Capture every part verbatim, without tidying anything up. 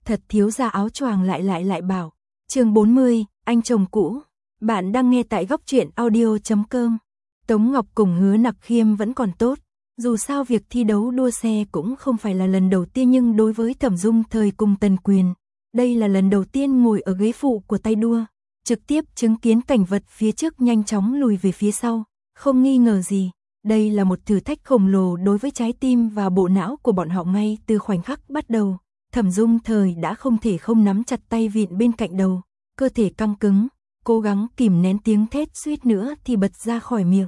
thật thiếu gia áo choàng lại lại lại bảo. Chương bốn mươi, anh chồng cũ. Bạn đang nghe tại góc truyện audio chấm com. Tống Ngọc cùng Hứa Nặc Khiêm vẫn còn tốt. Dù sao việc thi đấu đua xe cũng không phải là lần đầu tiên, nhưng đối với Thẩm Dung Thời cùng Tần Quyền, đây là lần đầu tiên ngồi ở ghế phụ của tay đua, trực tiếp chứng kiến cảnh vật phía trước nhanh chóng lùi về phía sau. Không nghi ngờ gì, đây là một thử thách khổng lồ đối với trái tim và bộ não của bọn họ. Ngay từ khoảnh khắc bắt đầu, Thẩm Dung Thời đã không thể không nắm chặt tay vịn bên cạnh đầu, cơ thể căng cứng, cố gắng kìm nén tiếng thét suýt nữa thì bật ra khỏi miệng.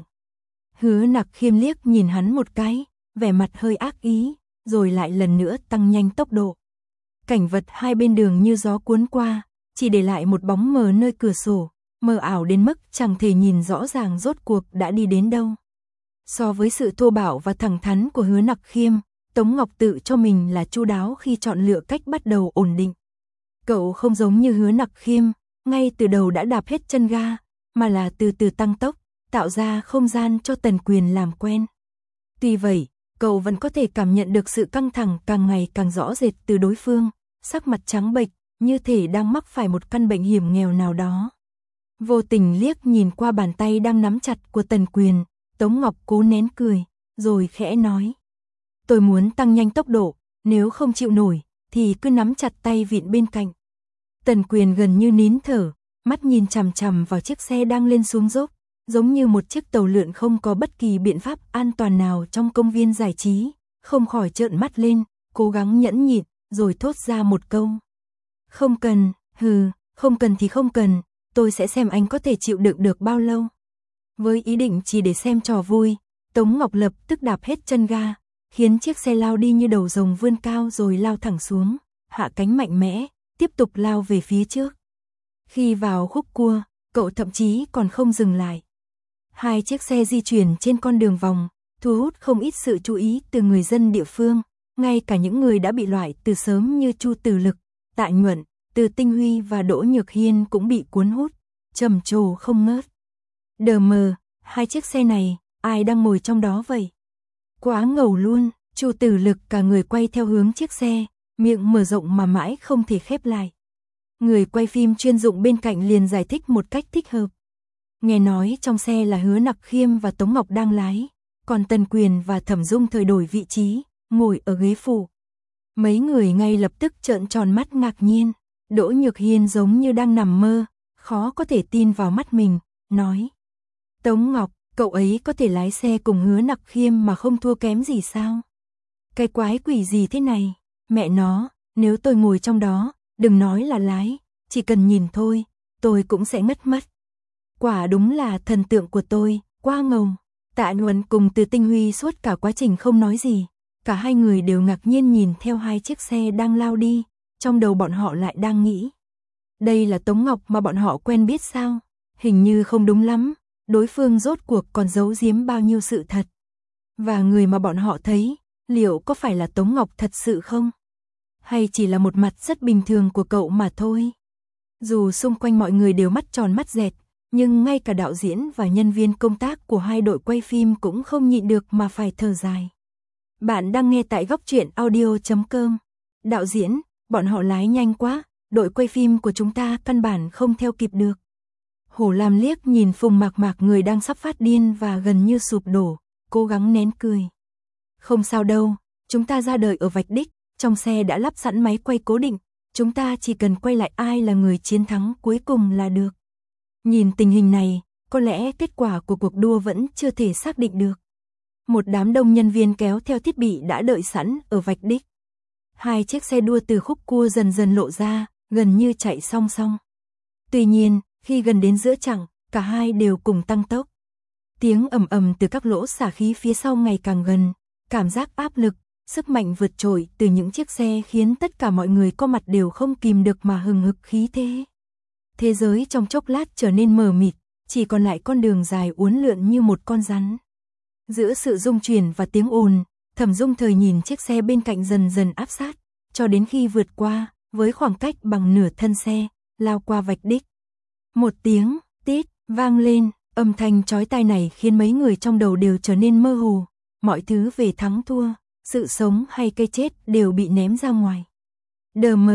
Hứa Nặc Khiêm liếc nhìn hắn một cái, vẻ mặt hơi ác ý, rồi lại lần nữa tăng nhanh tốc độ. Cảnh vật hai bên đường như gió cuốn qua, chỉ để lại một bóng mờ nơi cửa sổ, mờ ảo đến mức chẳng thể nhìn rõ ràng rốt cuộc đã đi đến đâu. So với sự thô bạo và thẳng thắn của Hứa Nặc Khiêm, Tống Ngọc tự cho mình là chu đáo khi chọn lựa cách bắt đầu ổn định. Cậu không giống như Hứa Nặc Khiêm, ngay từ đầu đã đạp hết chân ga, mà là từ từ tăng tốc, tạo ra không gian cho Tần Quyền làm quen. Tuy vậy, cậu vẫn có thể cảm nhận được sự căng thẳng càng ngày càng rõ rệt từ đối phương, sắc mặt trắng bệch, như thể đang mắc phải một căn bệnh hiểm nghèo nào đó. Vô tình liếc nhìn qua bàn tay đang nắm chặt của Tần Quyền, Tống Ngọc cố nén cười, rồi khẽ nói. Tôi muốn tăng nhanh tốc độ, nếu không chịu nổi, thì cứ nắm chặt tay vịn bên cạnh. Tần Quyền gần như nín thở, mắt nhìn chằm chằm vào chiếc xe đang lên xuống dốc, giống như một chiếc tàu lượn không có bất kỳ biện pháp an toàn nào trong công viên giải trí, không khỏi trợn mắt lên, cố gắng nhẫn nhịn, rồi thốt ra một câu. Không cần, hừ, không cần thì không cần, tôi sẽ xem anh có thể chịu đựng được bao lâu. Với ý định chỉ để xem trò vui, Tống Ngọc lập tức đạp hết chân ga, khiến chiếc xe lao đi như đầu rồng vươn cao rồi lao thẳng xuống, hạ cánh mạnh mẽ, tiếp tục lao về phía trước. Khi vào khúc cua, cậu thậm chí còn không dừng lại. Hai chiếc xe di chuyển trên con đường vòng, thu hút không ít sự chú ý từ người dân địa phương, ngay cả những người đã bị loại từ sớm như Chu Tử Lực, Tạ Nhuận, Từ Tinh Huy và Đỗ Nhược Hiên cũng bị cuốn hút, trầm trồ không ngớt. Đờ mờ, hai chiếc xe này, ai đang ngồi trong đó vậy? Quá ngầu luôn, Chu Tử Lực cả người quay theo hướng chiếc xe, miệng mở rộng mà mãi không thể khép lại. Người quay phim chuyên dụng bên cạnh liền giải thích một cách thích hợp. Nghe nói trong xe là Hứa Nặc Khiêm và Tống Ngọc đang lái, còn Tần Quyền và Thẩm Dung Thời đổi vị trí, ngồi ở ghế phụ. Mấy người ngay lập tức trợn tròn mắt ngạc nhiên, Đỗ Nhược Hiên giống như đang nằm mơ, khó có thể tin vào mắt mình, nói. Tống Ngọc, cậu ấy có thể lái xe cùng Hứa Nặc Khiêm mà không thua kém gì sao? Cái quái quỷ gì thế này? Mẹ nó, nếu tôi ngồi trong đó, đừng nói là lái, chỉ cần nhìn thôi, tôi cũng sẽ ngất mất. Quả đúng là thần tượng của tôi, quá ngầu. Tạ Nhuận cùng Từ Tinh Huy suốt cả quá trình không nói gì, cả hai người đều ngạc nhiên nhìn theo hai chiếc xe đang lao đi, trong đầu bọn họ lại đang nghĩ. Đây là Tống Ngọc mà bọn họ quen biết sao? Hình như không đúng lắm, đối phương rốt cuộc còn giấu giếm bao nhiêu sự thật. Và người mà bọn họ thấy, liệu có phải là Tống Ngọc thật sự không? Hay chỉ là một mặt rất bình thường của cậu mà thôi? Dù xung quanh mọi người đều mắt tròn mắt dẹt, nhưng ngay cả đạo diễn và nhân viên công tác của hai đội quay phim cũng không nhịn được mà phải thở dài. Bạn đang nghe tại góc truyện audio chấm com. Đạo diễn, bọn họ lái nhanh quá, đội quay phim của chúng ta căn bản không theo kịp được. Hổ Lam liếc nhìn Phùng Mạc Mạc, người đang sắp phát điên và gần như sụp đổ, cố gắng nén cười. Không sao đâu, chúng ta ra đời ở vạch đích, trong xe đã lắp sẵn máy quay cố định, chúng ta chỉ cần quay lại ai là người chiến thắng cuối cùng là được. Nhìn tình hình này, có lẽ kết quả của cuộc đua vẫn chưa thể xác định được. Một đám đông nhân viên kéo theo thiết bị đã đợi sẵn ở vạch đích. Hai chiếc xe đua từ khúc cua dần dần lộ ra, gần như chạy song song. Tuy nhiên, khi gần đến giữa chặng, cả hai đều cùng tăng tốc. Tiếng ầm ầm từ các lỗ xả khí phía sau ngày càng gần, cảm giác áp lực, sức mạnh vượt trội từ những chiếc xe khiến tất cả mọi người có mặt đều không kìm được mà hừng hực khí thế. Thế giới trong chốc lát trở nên mờ mịt, chỉ còn lại con đường dài uốn lượn như một con rắn. Giữa sự rung chuyển và tiếng ồn, Thẩm Dung Thời nhìn chiếc xe bên cạnh dần dần áp sát, cho đến khi vượt qua, với khoảng cách bằng nửa thân xe, lao qua vạch đích. Một tiếng tít vang lên, âm thanh chói tai này khiến mấy người trong đầu đều trở nên mơ hồ, mọi thứ về thắng thua, sự sống hay cái chết đều bị ném ra ngoài. Đờ mờ,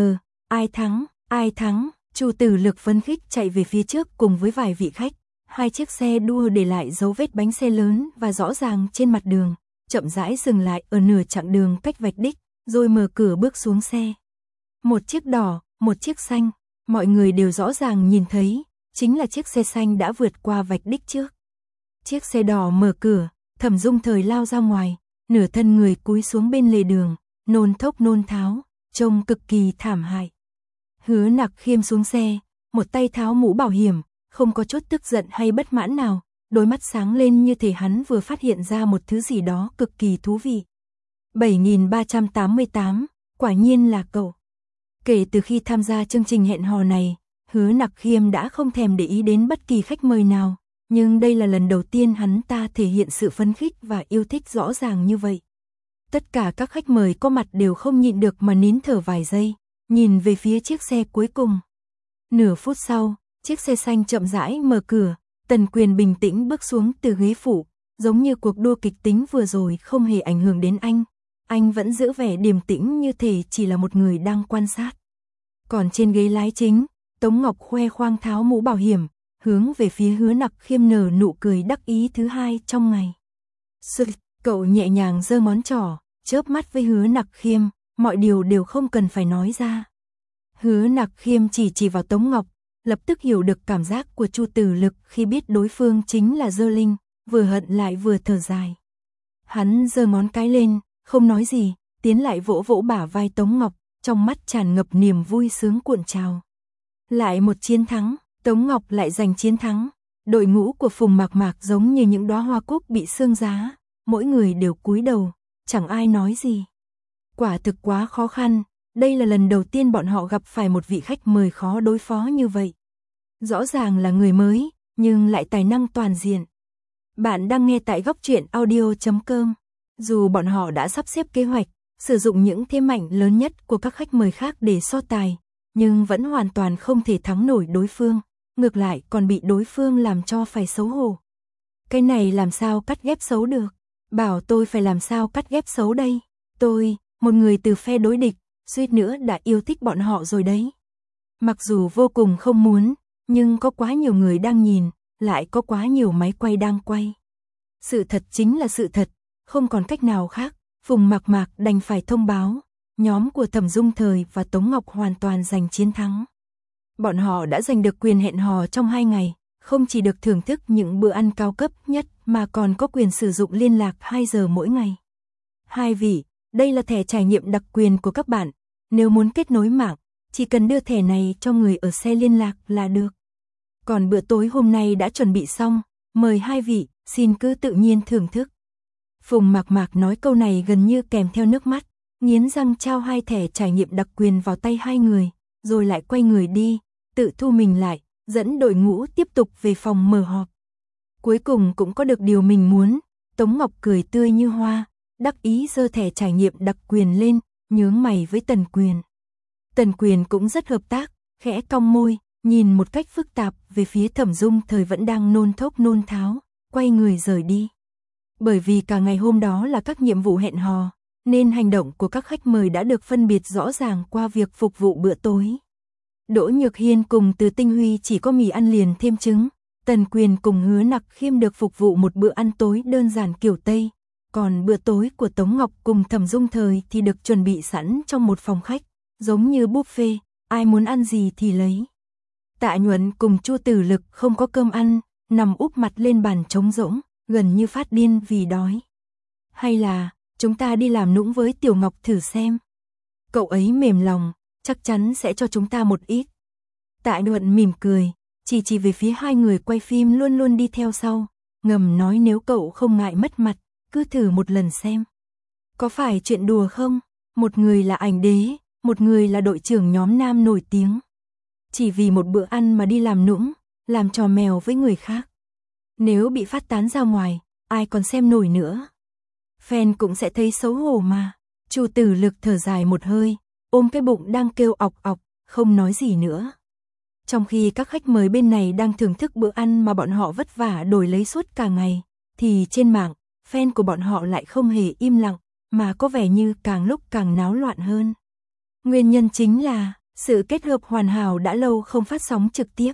Ai thắng, ai thắng, Chu Tử Lực phấn khích chạy về phía trước cùng với vài vị khách. Hai chiếc xe đua để lại dấu vết bánh xe lớn và rõ ràng trên mặt đường, chậm rãi dừng lại ở nửa chặng đường cách vạch đích, rồi mở cửa bước xuống xe. Một chiếc đỏ, một chiếc xanh, mọi người đều rõ ràng nhìn thấy, chính là chiếc xe xanh đã vượt qua vạch đích trước. Chiếc xe đỏ mở cửa, Thẩm Dung Thời lao ra ngoài, nửa thân người cúi xuống bên lề đường, nôn thốc nôn tháo, trông cực kỳ thảm hại. Hứa Nặc Khiêm xuống xe, một tay tháo mũ bảo hiểm, không có chút tức giận hay bất mãn nào, đôi mắt sáng lên như thể hắn vừa phát hiện ra một thứ gì đó cực kỳ thú vị. bảy nghìn ba trăm tám mươi tám, quả nhiên là cậu. Kể từ khi tham gia chương trình hẹn hò này, Hứa Nặc Khiêm đã không thèm để ý đến bất kỳ khách mời nào, nhưng đây là lần đầu tiên hắn ta thể hiện sự phấn khích và yêu thích rõ ràng như vậy. Tất cả các khách mời có mặt đều không nhịn được mà nín thở vài giây, nhìn về phía chiếc xe cuối cùng. Nửa phút sau, chiếc xe xanh chậm rãi mở cửa, Tần Quyền bình tĩnh bước xuống từ ghế phụ, giống như cuộc đua kịch tính vừa rồi không hề ảnh hưởng đến anh. Anh vẫn giữ vẻ điềm tĩnh như thể chỉ là một người đang quan sát. Còn trên ghế lái chính, Tống Ngọc khoe khoang tháo mũ bảo hiểm, hướng về phía Hứa Nặc Khiêm nở nụ cười đắc ý thứ hai trong ngày. Sự, cậu nhẹ nhàng giơ ngón trỏ, chớp mắt với Hứa Nặc Khiêm, mọi điều đều không cần phải nói ra. Hứa Nặc Khiêm chỉ chỉ vào Tống Ngọc, lập tức hiểu được cảm giác của Chu Tử Lực khi biết đối phương chính là Dơ Linh, vừa hận lại vừa thở dài. Hắn giơ ngón cái lên, không nói gì, tiến lại vỗ vỗ bả vai Tống Ngọc, trong mắt tràn ngập niềm vui sướng cuộn trào. Lại một chiến thắng, Tống Ngọc lại giành chiến thắng, đội ngũ của Phùng Mạc Mạc giống như những đóa hoa cúc bị sương giá, mỗi người đều cúi đầu, chẳng ai nói gì. Quả thực quá khó khăn, đây là lần đầu tiên bọn họ gặp phải một vị khách mời khó đối phó như vậy. Rõ ràng là người mới, nhưng lại tài năng toàn diện. Bạn đang nghe tại góc truyện audio chấm com. Dù bọn họ đã sắp xếp kế hoạch, sử dụng những thế mạnh lớn nhất của các khách mời khác để so tài, nhưng vẫn hoàn toàn không thể thắng nổi đối phương, ngược lại còn bị đối phương làm cho phải xấu hổ. Cái này làm sao cắt ghép xấu được? Bảo tôi phải làm sao cắt ghép xấu đây? Tôi, một người từ phe đối địch, suýt nữa đã yêu thích bọn họ rồi đấy. Mặc dù vô cùng không muốn, nhưng có quá nhiều người đang nhìn, lại có quá nhiều máy quay đang quay. Sự thật chính là sự thật, không còn cách nào khác, Phùng Mạc Mạc đành phải thông báo, nhóm của Thẩm Dung Thời và Tống Ngọc hoàn toàn giành chiến thắng. Bọn họ đã giành được quyền hẹn hò trong hai ngày, không chỉ được thưởng thức những bữa ăn cao cấp nhất mà còn có quyền sử dụng liên lạc hai giờ mỗi ngày. Hai vị, đây là thẻ trải nghiệm đặc quyền của các bạn, nếu muốn kết nối mạng, chỉ cần đưa thẻ này cho người ở xe liên lạc là được. Còn bữa tối hôm nay đã chuẩn bị xong, mời hai vị, xin cứ tự nhiên thưởng thức. Phùng Mạc Mạc nói câu này gần như kèm theo nước mắt, nghiến răng trao hai thẻ trải nghiệm đặc quyền vào tay hai người, rồi lại quay người đi, tự thu mình lại, dẫn đội ngũ tiếp tục về phòng mở họp. Cuối cùng cũng có được điều mình muốn, Tống Ngọc cười tươi như hoa, đắc ý giơ thẻ trải nghiệm đặc quyền lên, nhướng mày với Tần Quyền. Tần Quyền cũng rất hợp tác, khẽ cong môi, nhìn một cách phức tạp về phía Thẩm Dung Thời vẫn đang nôn thốc nôn tháo, quay người rời đi. Bởi vì cả ngày hôm đó là các nhiệm vụ hẹn hò, nên hành động của các khách mời đã được phân biệt rõ ràng qua việc phục vụ bữa tối. Đỗ Nhược Hiên cùng Từ Tinh Huy chỉ có mì ăn liền thêm trứng, Tần Quyền cùng Hứa Nặc Khiêm được phục vụ một bữa ăn tối đơn giản kiểu Tây, còn bữa tối của Tống Ngọc cùng Thẩm Dung Thời thì được chuẩn bị sẵn trong một phòng khách, giống như buffet, ai muốn ăn gì thì lấy. Tạ Nhuận cùng Chu Tử Lực không có cơm ăn, nằm úp mặt lên bàn trống rỗng, gần như phát điên vì đói. Hay là, chúng ta đi làm nũng với Tiểu Ngọc thử xem. Cậu ấy mềm lòng, chắc chắn sẽ cho chúng ta một ít. Tạ Nhuận mỉm cười, chỉ chỉ về phía hai người quay phim luôn luôn đi theo sau, ngầm nói nếu cậu không ngại mất mặt, cứ thử một lần xem. Có phải chuyện đùa không? Một người là ảnh đế, một người là đội trưởng nhóm nam nổi tiếng. Chỉ vì một bữa ăn mà đi làm nũng, làm trò mèo với người khác. Nếu bị phát tán ra ngoài, ai còn xem nổi nữa. Fan cũng sẽ thấy xấu hổ mà. Chu Tử Lực thở dài một hơi, ôm cái bụng đang kêu ọc ọc, không nói gì nữa. Trong khi các khách mời bên này đang thưởng thức bữa ăn mà bọn họ vất vả đổi lấy suốt cả ngày, thì trên mạng, fan của bọn họ lại không hề im lặng, mà có vẻ như càng lúc càng náo loạn hơn. Nguyên nhân chính là, Sự kết hợp hoàn hảo đã lâu không phát sóng trực tiếp.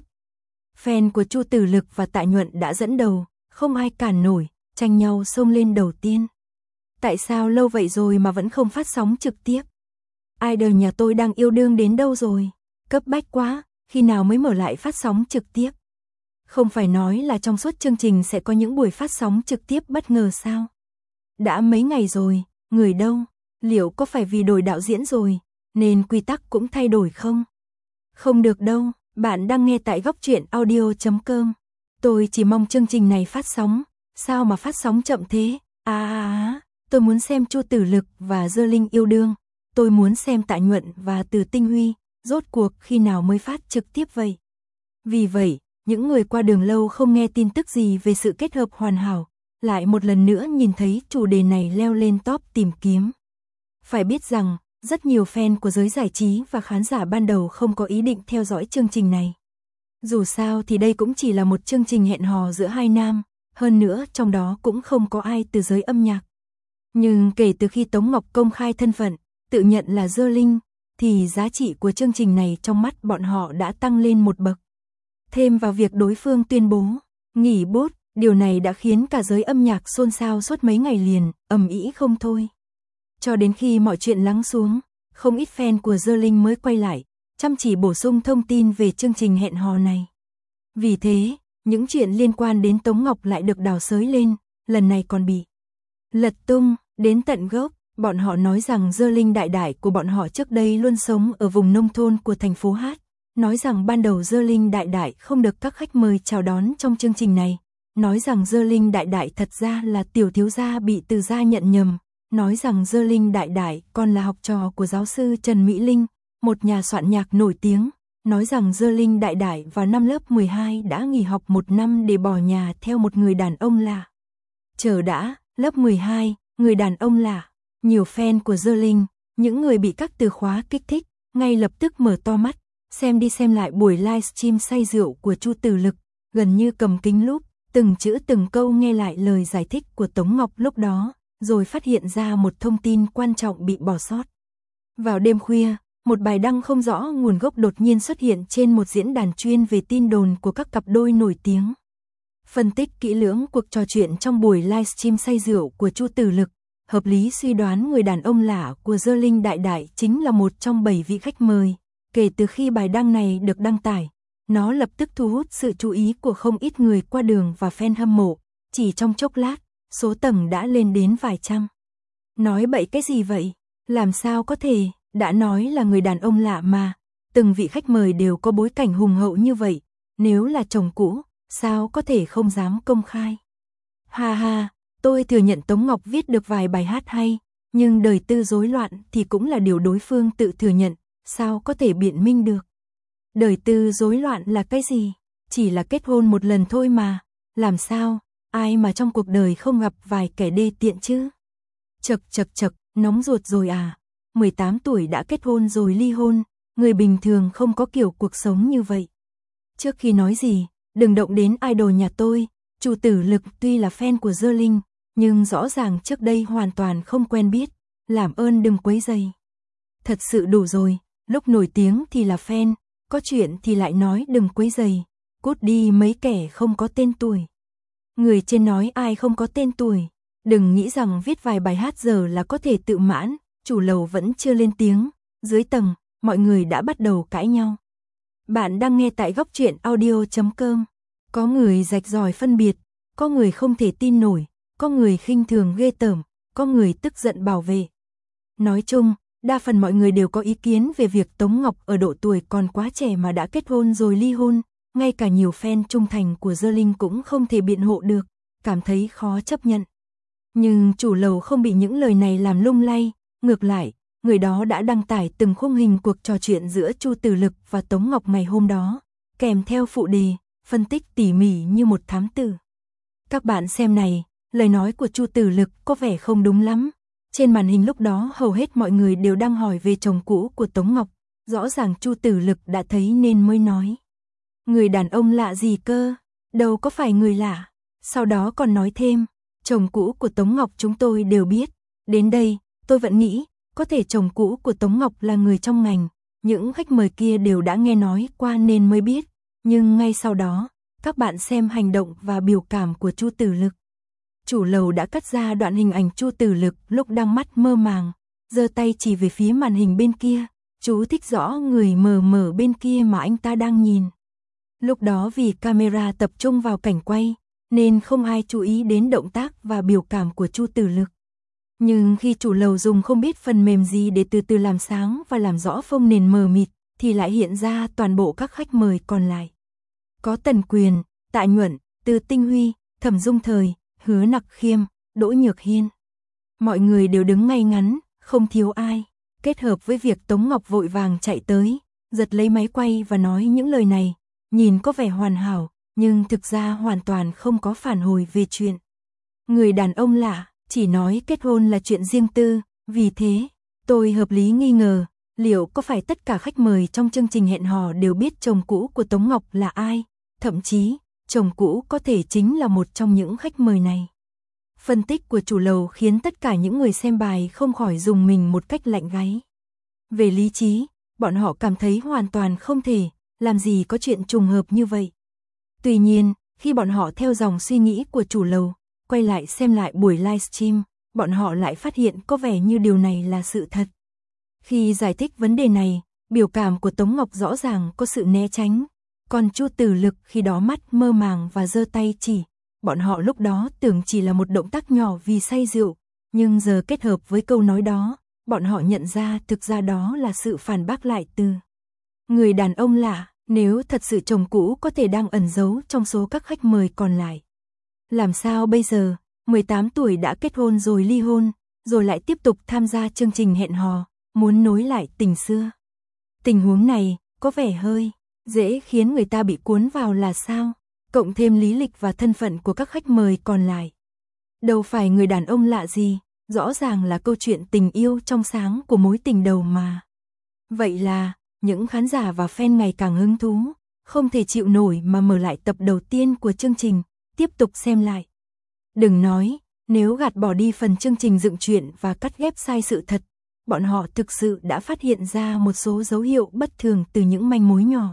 Fan của Chu Tử Lực và Tạ Nhuận đã dẫn đầu, không ai cản nổi, tranh nhau xông lên đầu tiên. Tại sao lâu vậy rồi mà vẫn không phát sóng trực tiếp? Idol nhà tôi đang yêu đương đến đâu rồi? Cấp bách quá, khi nào mới mở lại phát sóng trực tiếp? Không phải nói là trong suốt chương trình sẽ có những buổi phát sóng trực tiếp bất ngờ sao? Đã mấy ngày rồi, người đâu? Liệu có phải vì đổi đạo diễn rồi, nên quy tắc cũng thay đổi không? Không được đâu, bạn đang nghe tại góc truyện audio chấm com. Tôi chỉ mong chương trình này phát sóng, sao mà phát sóng chậm thế? À à à, tôi muốn xem Chu Tử Lực và Dơ Linh yêu đương, tôi muốn xem Tạ Nhuận và Từ Tinh Huy, rốt cuộc khi nào mới phát trực tiếp vậy? Vì vậy, những người qua đường lâu không nghe tin tức gì về sự kết hợp hoàn hảo, lại một lần nữa nhìn thấy chủ đề này leo lên top tìm kiếm. Phải biết rằng, rất nhiều fan của giới giải trí và khán giả ban đầu không có ý định theo dõi chương trình này. Dù sao thì đây cũng chỉ là một chương trình hẹn hò giữa hai nam, hơn nữa trong đó cũng không có ai từ giới âm nhạc. Nhưng kể từ khi Tống Ngọc công khai thân phận, tự nhận là Dơ Linh, thì giá trị của chương trình này trong mắt bọn họ đã tăng lên một bậc. Thêm vào việc đối phương tuyên bố nghỉ bốt, điều này đã khiến cả giới âm nhạc xôn xao suốt mấy ngày liền, ầm ĩ không thôi. Cho đến khi mọi chuyện lắng xuống, không ít fan của Dơ Linh mới quay lại, chăm chỉ bổ sung thông tin về chương trình hẹn hò này. Vì thế, những chuyện liên quan đến Tống Ngọc lại được đào xới lên, lần này còn bị lật tung, đến tận gốc. Bọn họ nói rằng Dơ Linh đại đại của bọn họ trước đây luôn sống ở vùng nông thôn của thành phố Hát. Nói rằng ban đầu Dơ Linh đại đại không được các khách mời chào đón trong chương trình này. Nói rằng Dơ Linh đại đại thật ra là tiểu thiếu gia bị từ gia nhận nhầm. Nói rằng Dơ Linh đại đại còn là học trò của giáo sư Trần Mỹ Linh, một nhà soạn nhạc nổi tiếng. Nói rằng Dơ Linh đại đại vào năm lớp mười hai đã nghỉ học một năm để bỏ nhà theo một người đàn ông lạ. Chờ đã, lớp mười hai, người đàn ông lạ. Nhiều fan của Dơ Linh, những người bị các từ khóa kích thích, ngay lập tức mở to mắt, xem đi xem lại buổi livestream say rượu của Chu Tử Lực, gần như cầm kính lúp, từng chữ từng câu nghe lại lời giải thích của Tống Ngọc lúc đó, rồi phát hiện ra một thông tin quan trọng bị bỏ sót. Vào đêm khuya, một bài đăng không rõ nguồn gốc đột nhiên xuất hiện trên một diễn đàn chuyên về tin đồn của các cặp đôi nổi tiếng. Phân tích kỹ lưỡng cuộc trò chuyện trong buổi livestream say rượu của Chu Tử Lực, hợp lý suy đoán người đàn ông lạ của Dơ Linh đại đại chính là một trong bảy vị khách mời. Kể từ khi bài đăng này được đăng tải, nó lập tức thu hút sự chú ý của không ít người qua đường và fan hâm mộ. Chỉ trong chốc lát, số tầng đã lên đến vài trăm. Nói bậy cái gì vậy? Làm sao có thể? Đã nói là người đàn ông lạ mà. Từng vị khách mời đều có bối cảnh hùng hậu như vậy. Nếu là chồng cũ, sao có thể không dám công khai? Ha ha, tôi thừa nhận Tống Ngọc viết được vài bài hát hay, nhưng đời tư rối loạn thì cũng là điều đối phương tự thừa nhận, sao có thể biện minh được? Đời tư rối loạn là cái gì? Chỉ là kết hôn một lần thôi mà, làm sao? Ai mà trong cuộc đời không gặp vài kẻ đê tiện chứ? Chật chật chật, nóng ruột rồi à? mười tám tuổi đã kết hôn rồi ly hôn, người bình thường không có kiểu cuộc sống như vậy. Trước khi nói gì, đừng động đến idol nhà tôi. Chu Tử Lực tuy là fan của Dơ Linh, nhưng rõ ràng trước đây hoàn toàn không quen biết, làm ơn đừng quấy rầy. Thật sự đủ rồi, lúc nổi tiếng thì là fan, có chuyện thì lại nói đừng quấy rầy, cút đi mấy kẻ không có tên tuổi. Người trên nói ai không có tên tuổi, đừng nghĩ rằng viết vài bài hát giờ là có thể tự mãn, chủ lầu vẫn chưa lên tiếng, dưới tầng, mọi người đã bắt đầu cãi nhau. Bạn đang nghe tại góc truyện audio chấm com. Có người rạch ròi phân biệt, có người không thể tin nổi, có người khinh thường ghê tởm, có người tức giận bảo vệ. Nói chung, đa phần mọi người đều có ý kiến về việc Tống Ngọc ở độ tuổi còn quá trẻ mà đã kết hôn rồi ly hôn, ngay cả nhiều fan trung thành của Dơ Linh cũng không thể biện hộ được, cảm thấy khó chấp nhận. Nhưng chủ lầu không bị những lời này làm lung lay, ngược lại, người đó đã đăng tải từng khung hình cuộc trò chuyện giữa Chu Tử Lực và Tống Ngọc ngày hôm đó, kèm theo phụ đề, phân tích tỉ mỉ như một thám tử. Các bạn xem này, lời nói của Chu Tử Lực có vẻ không đúng lắm. Trên màn hình lúc đó hầu hết mọi người đều đang hỏi về chồng cũ của Tống Ngọc, rõ ràng Chu Tử Lực đã thấy nên mới nói. Người đàn ông lạ gì cơ, đâu có phải người lạ. Sau đó còn nói thêm, chồng cũ của Tống Ngọc chúng tôi đều biết. Đến đây, tôi vẫn nghĩ, có thể chồng cũ của Tống Ngọc là người trong ngành, những khách mời kia đều đã nghe nói qua nên mới biết, nhưng ngay sau đó, các bạn xem hành động và biểu cảm của Chu Tử Lực. Chủ lầu đã cắt ra đoạn hình ảnh Chu Tử Lực lúc đang mắt mơ màng, giơ tay chỉ về phía màn hình bên kia, chú thích rõ người mờ mờ bên kia mà anh ta đang nhìn. Lúc đó vì camera tập trung vào cảnh quay, nên không ai chú ý đến động tác và biểu cảm của Chu Tử Lực. Nhưng khi chủ lầu dùng không biết phần mềm gì để từ từ làm sáng và làm rõ phông nền mờ mịt, thì lại hiện ra toàn bộ các khách mời còn lại. Có Tần Quyền, Tạ Nhuận, Từ Tinh Huy, Thẩm Dung Thời, Hứa Nặc Khiêm, Đỗ Nhược Hiên. Mọi người đều đứng ngay ngắn, không thiếu ai. Kết hợp với việc Tống Ngọc vội vàng chạy tới, giật lấy máy quay và nói những lời này, nhìn có vẻ hoàn hảo, nhưng thực ra hoàn toàn không có phản hồi về chuyện. Người đàn ông lạ, chỉ nói kết hôn là chuyện riêng tư, vì thế, tôi hợp lý nghi ngờ, liệu có phải tất cả khách mời trong chương trình hẹn hò đều biết chồng cũ của Tống Ngọc là ai, thậm chí, chồng cũ có thể chính là một trong những khách mời này. Phân tích của chủ lầu khiến tất cả những người xem bài không khỏi dùng mình một cách lạnh gáy. Về lý trí, bọn họ cảm thấy hoàn toàn không thể, làm gì có chuyện trùng hợp như vậy. Tuy nhiên, khi bọn họ theo dòng suy nghĩ của chủ lầu, quay lại xem lại buổi livestream, bọn họ lại phát hiện có vẻ như điều này là sự thật. Khi giải thích vấn đề này, biểu cảm của Tống Ngọc rõ ràng có sự né tránh, còn Chu Tử Lực khi đó mắt mơ màng và giơ tay chỉ. Bọn họ lúc đó tưởng chỉ là một động tác nhỏ vì say rượu, nhưng giờ kết hợp với câu nói đó, bọn họ nhận ra thực ra đó là sự phản bác lại từ người đàn ông lạ, nếu thật sự chồng cũ có thể đang ẩn giấu trong số các khách mời còn lại. Làm sao bây giờ, mười tám tuổi đã kết hôn rồi ly hôn, rồi lại tiếp tục tham gia chương trình hẹn hò, muốn nối lại tình xưa. Tình huống này, có vẻ hơi dễ khiến người ta bị cuốn vào là sao? Cộng thêm lý lịch và thân phận của các khách mời còn lại. Đâu phải người đàn ông lạ gì, rõ ràng là câu chuyện tình yêu trong sáng của mối tình đầu mà. Vậy là, những khán giả và fan ngày càng hứng thú, không thể chịu nổi mà mở lại tập đầu tiên của chương trình, tiếp tục xem lại. Đừng nói, nếu gạt bỏ đi phần chương trình dựng chuyện và cắt ghép sai sự thật, bọn họ thực sự đã phát hiện ra một số dấu hiệu bất thường từ những manh mối nhỏ.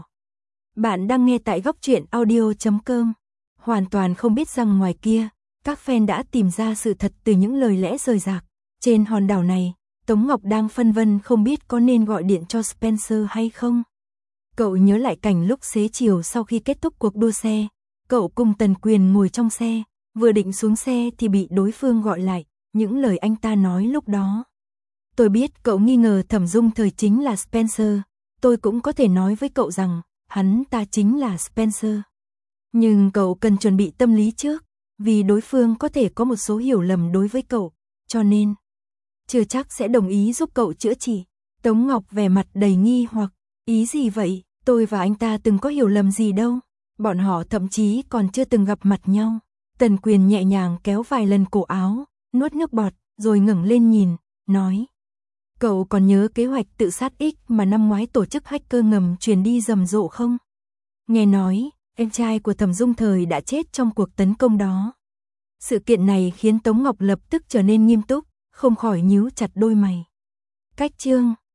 Bạn đang nghe tại góc truyện audio chấm com. Hoàn toàn không biết rằng ngoài kia, các fan đã tìm ra sự thật từ những lời lẽ rời rạc. Trên hòn đảo này, Tống Ngọc đang phân vân không biết có nên gọi điện cho Spencer hay không. Cậu nhớ lại cảnh lúc xế chiều sau khi kết thúc cuộc đua xe. Cậu cùng Tần Quyền ngồi trong xe, vừa định xuống xe thì bị đối phương gọi lại, những lời anh ta nói lúc đó. Tôi biết cậu nghi ngờ Thẩm Dung Thời chính là Spencer, tôi cũng có thể nói với cậu rằng, hắn ta chính là Spencer. Nhưng cậu cần chuẩn bị tâm lý trước, vì đối phương có thể có một số hiểu lầm đối với cậu, cho nên chưa chắc sẽ đồng ý giúp cậu chữa trị. Tống Ngọc vẻ mặt đầy nghi hoặc, ý gì vậy, tôi và anh ta từng có hiểu lầm gì đâu, bọn họ thậm chí còn chưa từng gặp mặt nhau. Tần Quyền nhẹ nhàng kéo vài lần cổ áo, nuốt nước bọt, rồi ngẩng lên nhìn, nói. Cậu còn nhớ kế hoạch tự sát X mà năm ngoái tổ chức hacker ngầm truyền đi rầm rộ không? Nghe nói, em trai của Thẩm Dung Thời đã chết trong cuộc tấn công đó. Sự kiện này khiến Tống Ngọc lập tức trở nên nghiêm túc, không khỏi nhíu chặt đôi mày. Cách chương